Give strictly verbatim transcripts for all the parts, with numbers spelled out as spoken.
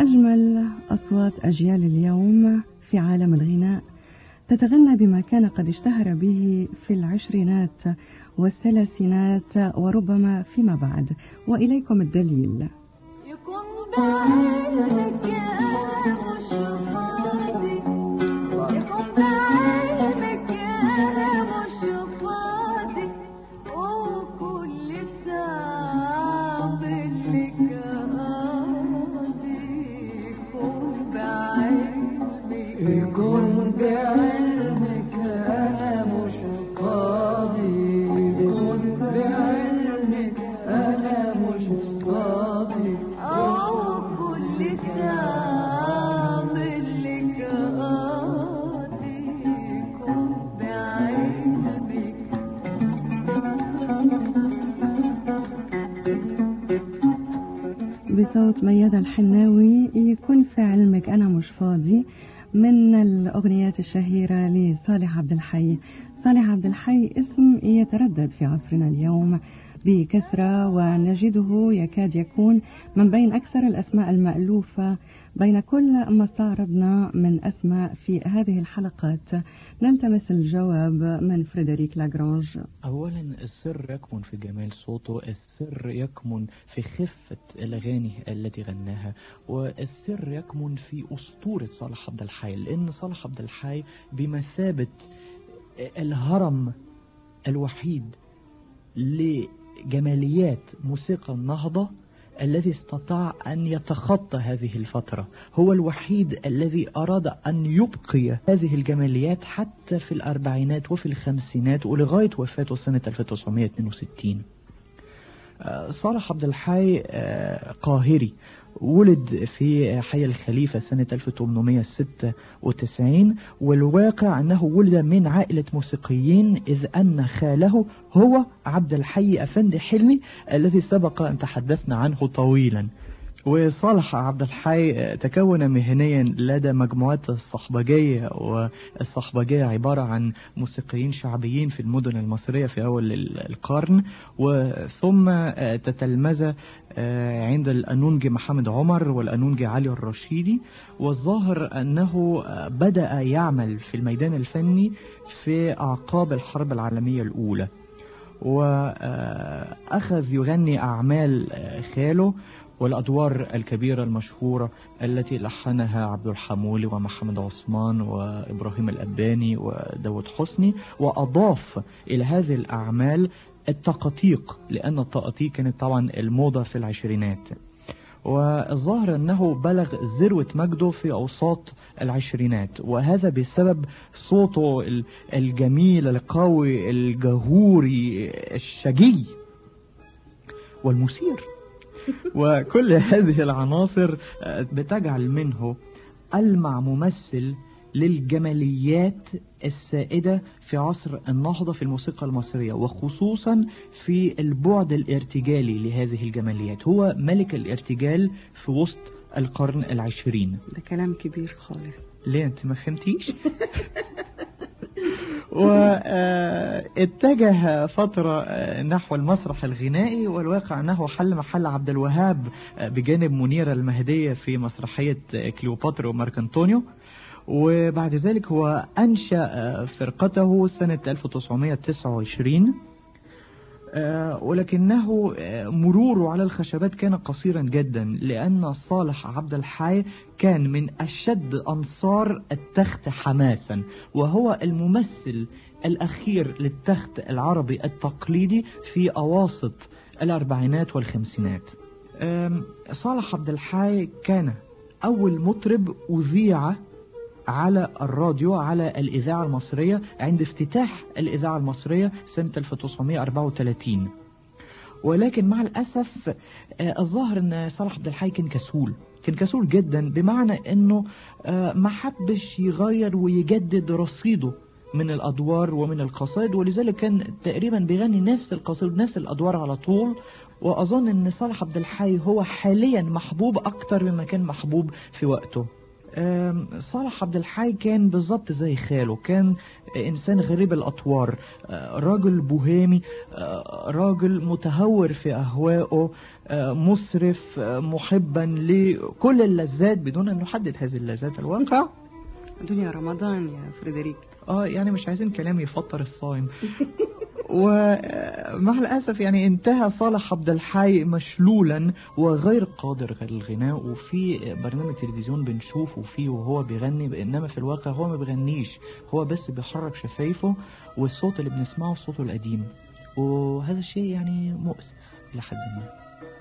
أجمل أصوات أجيال اليوم في عالم الغناء تتغنى بما كان قد اشتهر به في العشرينات والثلاثينات وربما فيما بعد. وإليكم الدليل. يكون بعينك يا مش فاضي، يكون بعينك يا مش فاضي، وكل ساعة بالك قاضي. يكون بعلمك يكون بعلمك أنا مش قاضي، يكون بعلمك أنا مش قاضي، أو كل ساعة بالك قاضي. يكون بعلمك بصوت ميادة الحناوي يكون في علمك أنا مش فاضي، من الأغنيات الشهيرة لصالح عبد الحي. صالح عبد الحي اسم يتردد في عصرنا اليوم بكثرة، ونجده يكاد يكون من بين أكثر الأسماء المألوفة بين كل ما استعرضنا من أسماء في هذه الحلقات. نلتمس الجواب من فريدريك لاغرانج. أولا السر يكمن في جمال صوته، السر يكمن في خفة الأغاني التي غناها، والسر يكمن في أسطورة صالح عبد الحي، لأن صالح عبد الحي بمثابة الهرم الوحيد لجماليات موسيقى النهضة الذي استطاع أن يتخطى هذه الفترة. هو الوحيد الذي أراد أن يبقي هذه الجماليات حتى في الأربعينات وفي الخمسينات ولغاية وفاته سنة ألف وتسعمائة واثنين وستين. صالح عبد الحي قاهري، ولد في حي الخليفة سنة ألف وثمانمائة وستة وتسعين، والواقع أنه ولد من عائلة موسيقيين، إذ أن خاله هو عبد الحي أفندي حلمي الذي سبق أن تحدثنا عنه طويلا. وصالح عبد الحي تكون مهنيا لدى مجموعات الصحبجية، والصحبجية عبارة عن موسيقيين شعبيين في المدن المصرية في أول القرن، وثم تتلمذ عند الأنونجي محمد عمر والأنونجي علي الرشيدي. والظاهر أنه بدأ يعمل في الميدان الفني في أعقاب الحرب العالمية الأولى، وأخذ يغني أعمال خاله والأدوار الكبيرة المشهورة التي لحنها عبد الحمولي ومحمد عثمان وإبراهيم الأباني وداود حسني، وأضاف إلى هذه الأعمال التقاطيق، لأن التقاطيق كانت طبعا الموضة في العشرينات. والظاهر أنه بلغ ذروة مجده في أوساط العشرينات، وهذا بسبب صوته الجميل القوي الجهوري الشجي والمثير. وكل هذه العناصر بتجعل منه ألمع ممثل للجماليات السائدة في عصر النهضة في الموسيقى المصرية، وخصوصا في البعد الارتجالي لهذه الجماليات. هو ملك الارتجال في وسط القرن العشرين. ده كلام كبير خالص. ليه انت ما فهمتيش؟ واتجه فترة نحو المسرح الغنائي، والواقع أنه حل محل عبد الوهاب بجانب منيرة المهدية في مسرحية كليوباترا ومارك أنطونيو. وبعد ذلك هو أنشأ فرقته سنة ألف وتسعمائة وتسعة وعشرين، ولكنه مروره على الخشبات كان قصيرا جدا، لأن صالح عبد الحي كان من أشد أنصار التخت حماسا، وهو الممثل الأخير للتخت العربي التقليدي في أواسط الأربعينات والخمسينات. صالح عبد الحي كان أول مطرب أذيع على الراديو على الإذاعة المصرية عند افتتاح الإذاعة المصرية سنة ألف وتسعمائة وأربعة وثلاثين. ولكن مع الأسف الظاهر أن صالح عبد الحي كان كسول، كان كسول جدا، بمعنى أنه ما حبش يغير ويجدد رصيده من الأدوار ومن القصائد، ولذلك كان تقريبا بيغني نفس القصائد نفس الأدوار على طول. وأظن أن صالح عبد الحي هو حاليا محبوب أكتر مما كان محبوب في وقته. صالح عبد الحي كان بالظبط زي خاله، كان إنسان غريب الأطوار، راجل بوهيمي، راجل متهور في أهوائه، مسرف، محبا لكل اللذات بدون أن نحدد هذه اللذات الواقع. دنيا رمضان يا فريدريك. اه يعني مش عايزين كلام يفطر الصائم. ومع الأسف يعني انتهى صالح عبد الحي مشلولا وغير قادر على الغناء، وفي برنامج تلفزيون بنشوفه فيه وهو بيغني، إنما في الواقع هو ما بيغنيش، هو بس بيحرك شفايفه، والصوت اللي بنسمعه صوته القديم، وهذا الشيء يعني مؤسف إلى حد ما.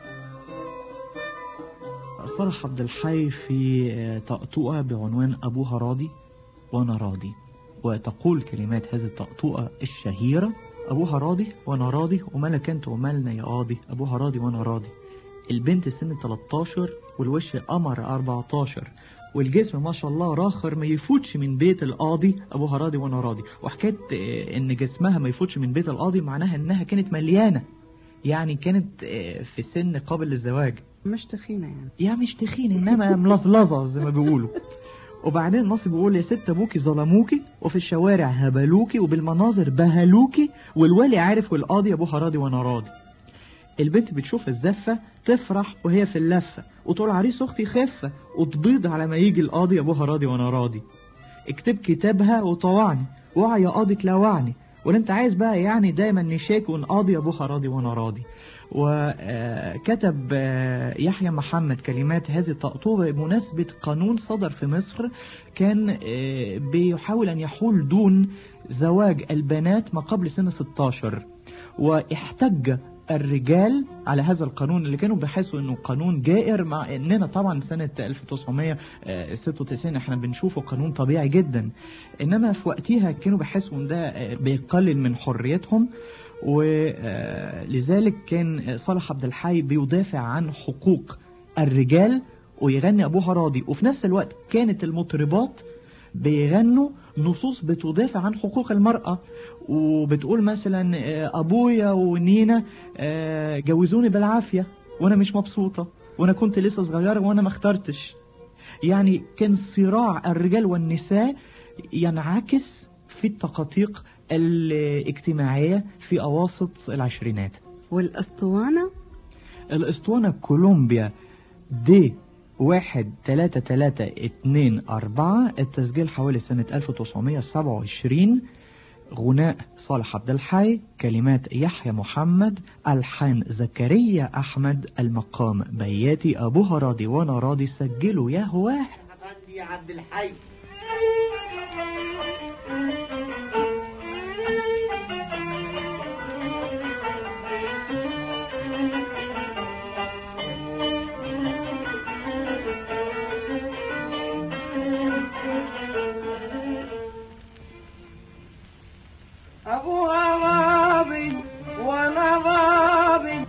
صالح عبد الحي في طقطوقة بعنوان أبوها راضي وأنا راضي، وتقول كلمات هذه الطقطوقة الشهيرة: أبوها راضي وأنا راضي ومالك أنت ومالنا يا قاضي، أبوها راضي وأنا راضي. البنت سن تلتاشر والوش قمر أربعتاشر والجسم ما شاء الله راخر ما يفوتش من بيت القاضي، أبوها راضي وأنا راضي. وحكاية إن جسمها ما يفوتش من بيت القاضي معناها إنها كانت مليانة، يعني كانت في سن قابل للزواج، مش تخينة يعني، يعني مش تخين إنما ملظلظة زي ما بيقولوا. وبعدين النص بيقول: يا ست ابوكي ظلموكي وفي الشوارع هبلوكي وبالمناظر بهلوكي والولي عارف والقاضي ابوها راضي وانا راضي. البنت بتشوف الزفة تفرح وهي في اللفة، وتقول: عريس اختي خفة، وتبيض على ما يجي القاضي ابوها راضي وانا راضي. اكتب كتابها وطوعني، وعي يا قاضي تلوعني، ولا انت عايز بقى يعني دايما نشاك ونقاضي ابوها راضي وانا راضي. وكتب يحيى محمد كلمات هذه الطقطوبة بمناسبة قانون صدر في مصر كان بيحاول أن يحول دون زواج البنات ما قبل سن ستاشر، واحتج الرجال على هذا القانون اللي كانوا بيحسوا انه قانون جائر، مع اننا طبعا سنة ألف وتسعمية وستة وتسعين احنا بنشوفه قانون طبيعي جدا، انما في وقتها كانوا بيحسوا ان ده بيقلل من حريتهم. ولذلك كان صالح عبد الحي بيدافع عن حقوق الرجال ويغني أبوها راضي، وفي نفس الوقت كانت المطربات بيغنوا نصوص بتدافع عن حقوق المرأة، وبتقول مثلا: أبويا ونينا جوزوني بالعافية وأنا مش مبسوطة، وأنا كنت لسه صغيرة وأنا ما اخترتش. يعني كان صراع الرجال والنساء ينعكس في التقاطيق الاجتماعية في أواسط العشرينات. والأسطوانة الأسطوانة كولومبيا دي واحد تلاتة تلاتة اتنين أربعة، التسجيل حوالي سنة ألف وتسعمية وسبعة وعشرين، غناء صالح عبد الحي، كلمات يحيى محمد، ألحان زكريا أحمد، المقام بياتي، أبوها راضي وأنا راضي. سجلوا يا هواه يا عبد الحي. أبوها راضي وأنا راضي،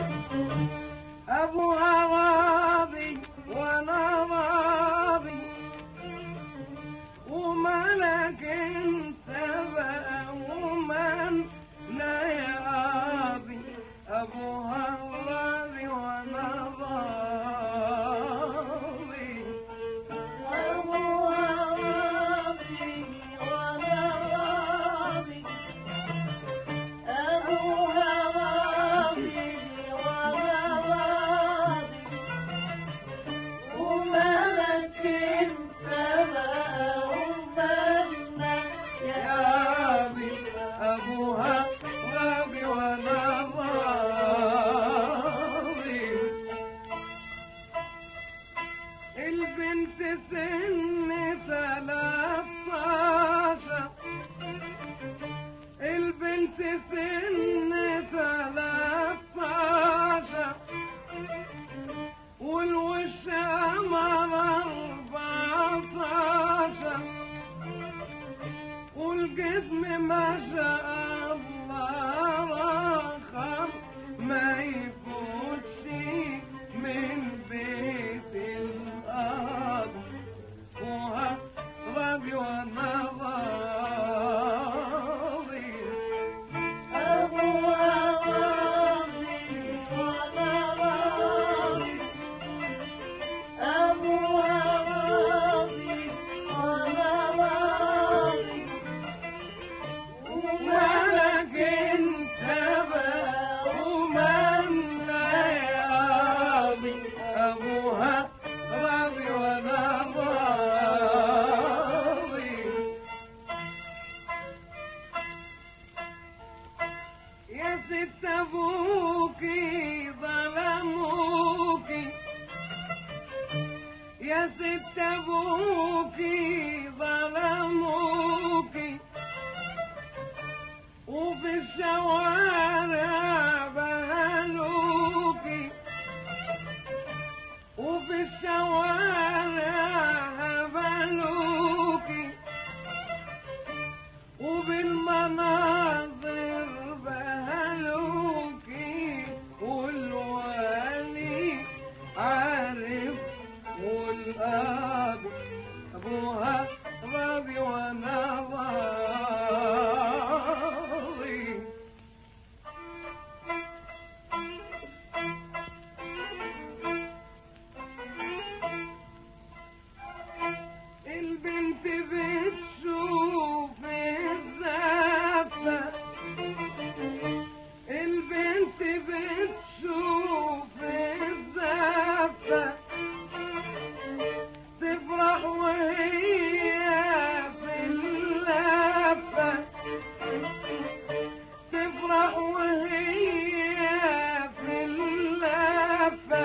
أبوها راضي وأنا راضي، ومالك انت بقى ومن لا يا قاضي، أبوها راضي وأنا راضي، أبوها راضي وأنا راضي، أبوها راضي وأنا راضي، ومالك انت بقى ومالنا يا راضي، أبوها راضي وأنا راضي. ابوكي ظلموكي يا ست ابوكي ظلموكي وفي الشوارع بهلوكي وفي الشوارع هبلوكي وبالمناظر بهلوكي والوالي عارف والأب أبوها راضي وانا راضي. البنت بتشوف الزفة البنت بتشوف الزفة تفرح وهي في اللفة تفرح وهي في اللفة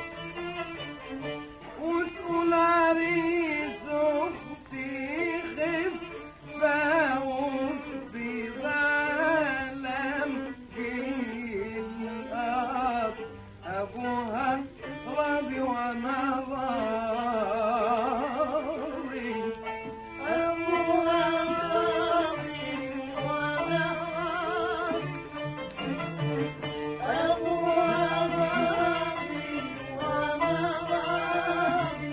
وتقول عريس اختي خفة وفي ظلم كل الأرض أبوها راضي وانا راضي. أبوها راضي وانا راضي أبوها راضي وانا راضي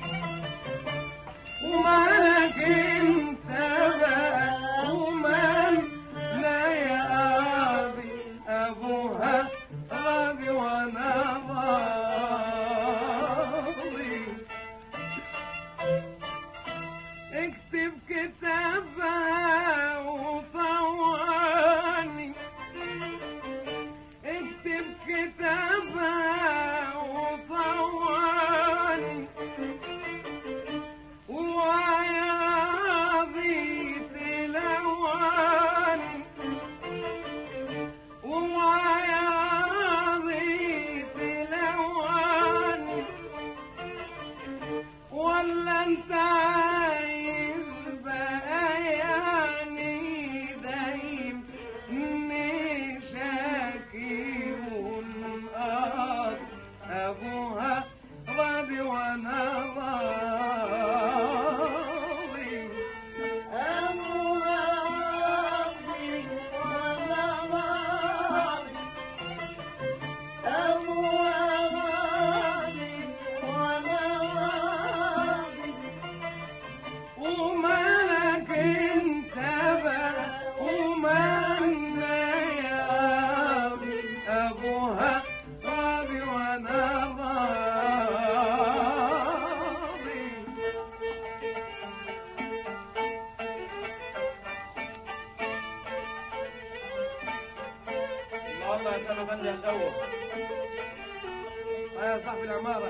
ومالك انت بقى ومال لا يا قاضي أبوها راضي وانا راضي. اكتب كتابها وطواني اكتب كتابها وطواني ويا راضي تلواني ويا راضي تلواني ولا انت عايز بقياني دايم شاكي ونقاط ابوها راضي وانا راضي. ابوها راضي وانا راضي ابوها راضي وانا راضي ومالك انت بقى ومالنا يا قاضي ابوها راضي وانا راضي. الله يا سلام فندم يا شوق يا صاحب العمارة.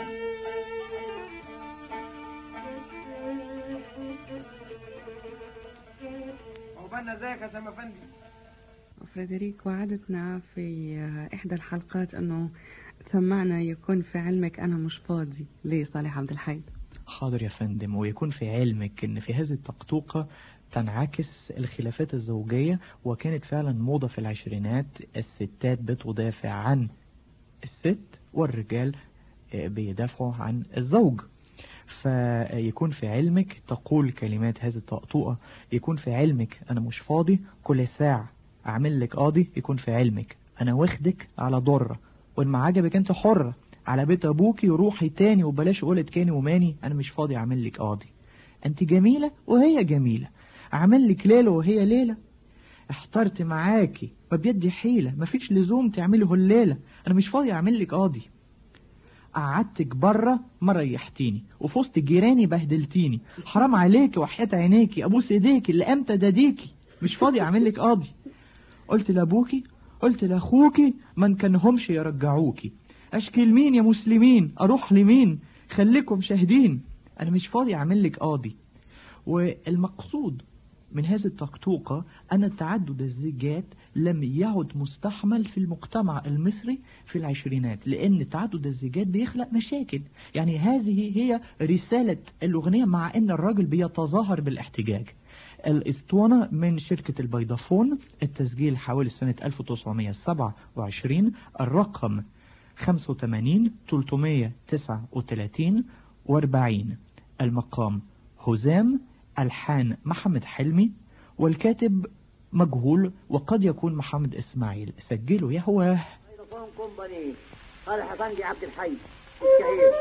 عقبالنا ازيك يا سلام فندم. فريدريك، وعدتنا في إحدى الحلقات أنه سمعنا يكون في علمك أنا مش فاضي لصالح عبد الحي. حاضر يا فندم، ويكون في علمك ان في هذه التقطوقة تنعكس الخلافات الزوجية، وكانت فعلا موضة في العشرينات، الستات بتدافع عن الست والرجال بيدافعوا عن الزوج. فيكون في علمك تقول كلمات هذه التقطوقة، يكون في علمك أنا مش فاضي كل ساعة أعمل لك قاضي، يكون في علمك أنا واخدك على ضرة وإن ما عجبك أنت حرة على بيت أبوكي وروحي تاني وبلاش قولة كاني وماني، أنا مش فاضي أعمل لك قاضي. أنت جميلة وهي جميلة، أعمل لك ليلة وهي ليلة، احترت معاكي ما بيدي حيلة، ما فيش لزوم تعمله الليلة، أنا مش فاضي أعمل لك قاضي. قعدتك بره ما ريحتيني وفي وسط جيراني بهدلتيني، حرام عليكي وحياة عينيكي ابوس ايديكي اللي امتى داديكي، مش فاضي اعمل لك قاضي. قلت لابوكي قلت لاخوكي ما نكنهمش يرجعوكي، اشكي لمين يا مسلمين اروح لمين، خليكم شاهدين، انا مش فاضي اعمل لك قاضي. والمقصود من هذه التقطوقة أن تعدد الزيجات لم يعد مستحمل في المجتمع المصري في العشرينات، لأن تعدد الزيجات بيخلق مشاكل. يعني هذه هي رسالة الأغنية، مع أن الراجل بيتظاهر بالاحتجاج. الاسطوانة من شركة البيضافون، التسجيل حوالي سنة ألف وتسعمائة وسبعة وعشرين، الرقم خمسة وثمانين ثلاثمائة وتسعة وثلاثين وأربعين، المقام هزام، ألحان محمد حلمي، والكاتب مجهول وقد يكون محمد إسماعيل. سجلوا يا هو. بيضافون كومباني، صالح أفندي عبد الحي الشهير.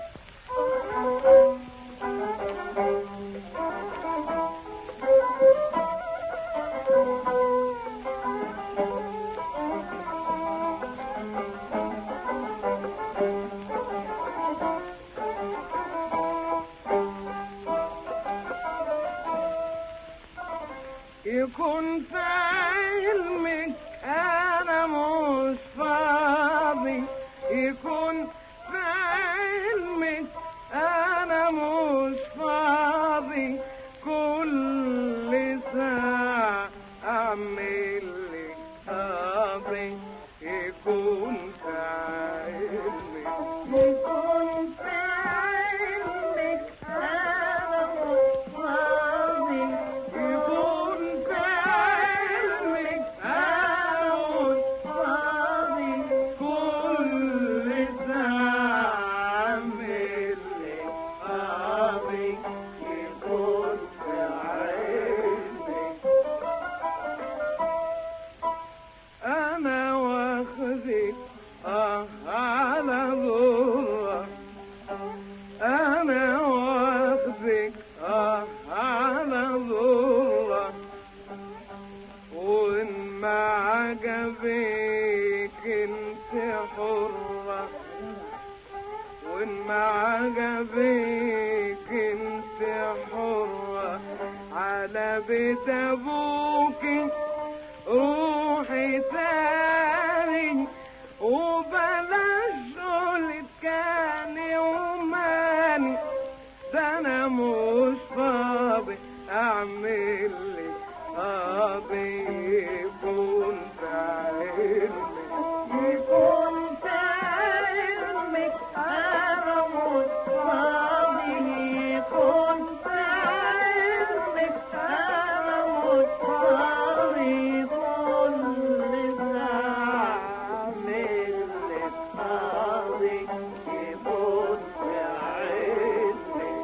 يكون في علمك أنا مش فاضي، يكون في علمك أنا مش فاضي، كل ساعة أعمل لك قاضي. يكون في علمك، يكون في علمك أنا مش فاضي، يكون في علمك أنا مش فاضي، كل ساعة أعمل لك قاضي. يكون في علمك أنا واخدك آه على ضرة، أنا واخدك آه على ضرة، وإن ما عجبك انت حرة، وإن ما عجبك انت حرة، على بيت أبوكي روحي تاني، وبلاش شغل كان يوماني، ده انا مش فاضي اعمل لك قاضي. يكون في علمك، يكون في علمك انا مش فاضي، يكون في علمك انا مش فاضي، كل ساعة اعمل لك قاضي. يكون في علمك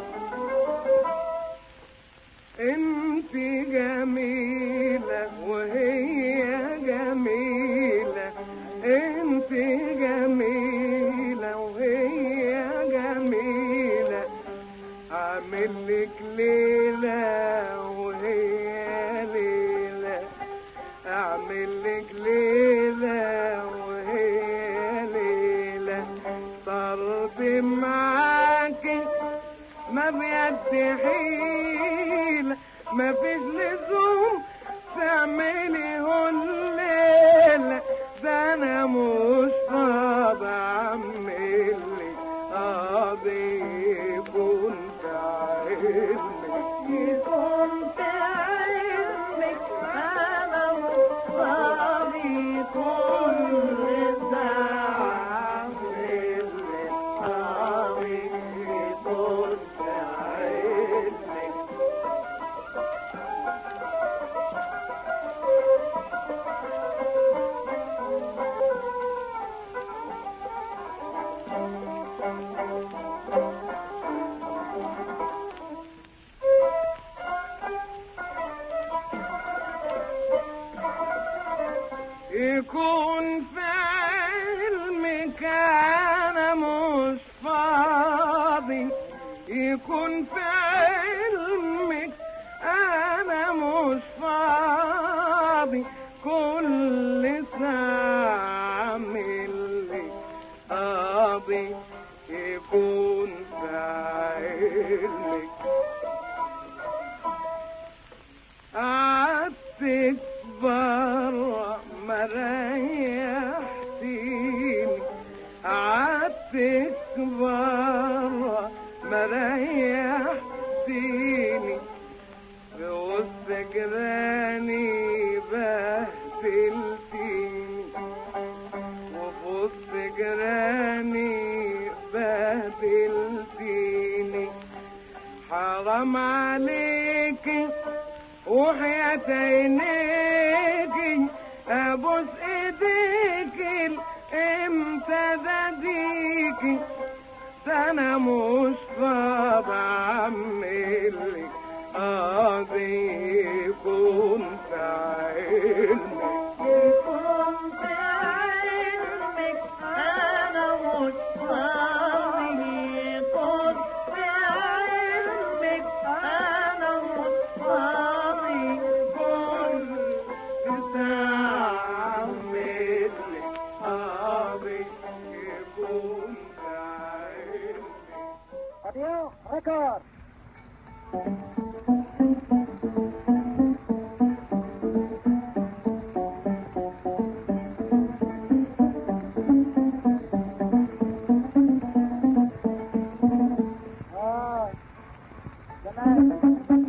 انت جميلة وهي جميلة، انت جميلة وهي جميلة، اعمل لك ليلة وهي ليلة، اعمل لك ليلة وهي ليلة، طرد معاكي ما بيد حيلة، ما فيش لزوم تعملي الليلة، ده انا مش فاضي اعمل لك قاضي. يكون في علمك، يكون في علمك انا مش فاضي، كل ساعة اعمل لك قاضي. يكون في علمك يكون في علمك انا مش فاضي، يكون في علمك انا مش فاضي، كل ساعة اعمل لك قاضي. يكون في علمك قعدتك برا ما ريحتيني، قعدتك برا ما ريحتيني، في وسط حرام عليك وحياة عينيكي ابوس ايديكي امتى بديكي انا مش فاضي اعملك قاضي يكون في علمك يكون في علمك أنا مش فاضي يكون في علمك أنا مش فاضي كل ساعة مثلك قاضي يكون في علمك. راديو ريكورد. آه تمام.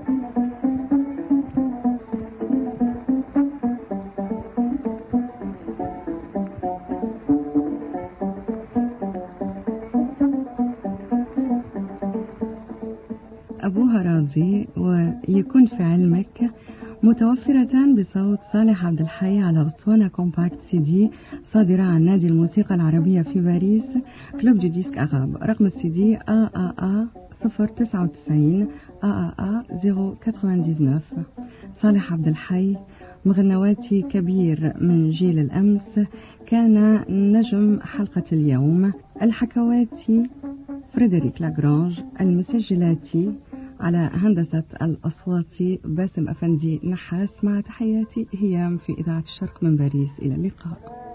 أبوها راضي ويكون في علمك متوفرة بصوت صالح عبد الحي على أسطوانة كومباكت سي دي صادرة عن نادي الموسيقى العربية في باريس كلوب دو ديسك أغاب. رقم السي دي إيه إيه إيه صفر تسعة وتسعين إيه إيه إيه صفر تسعة وتسعين. صالح عبد الحي مغنواتي كبير من جيل الأمس، كان نجم حلقة اليوم. الحكواتي فريدريك لاغرانج، المسجلاتي على هندسة الأصوات باسم أفندي نحاس، مع تحياتي هيام في إذاعة الشرق من باريس. إلى اللقاء.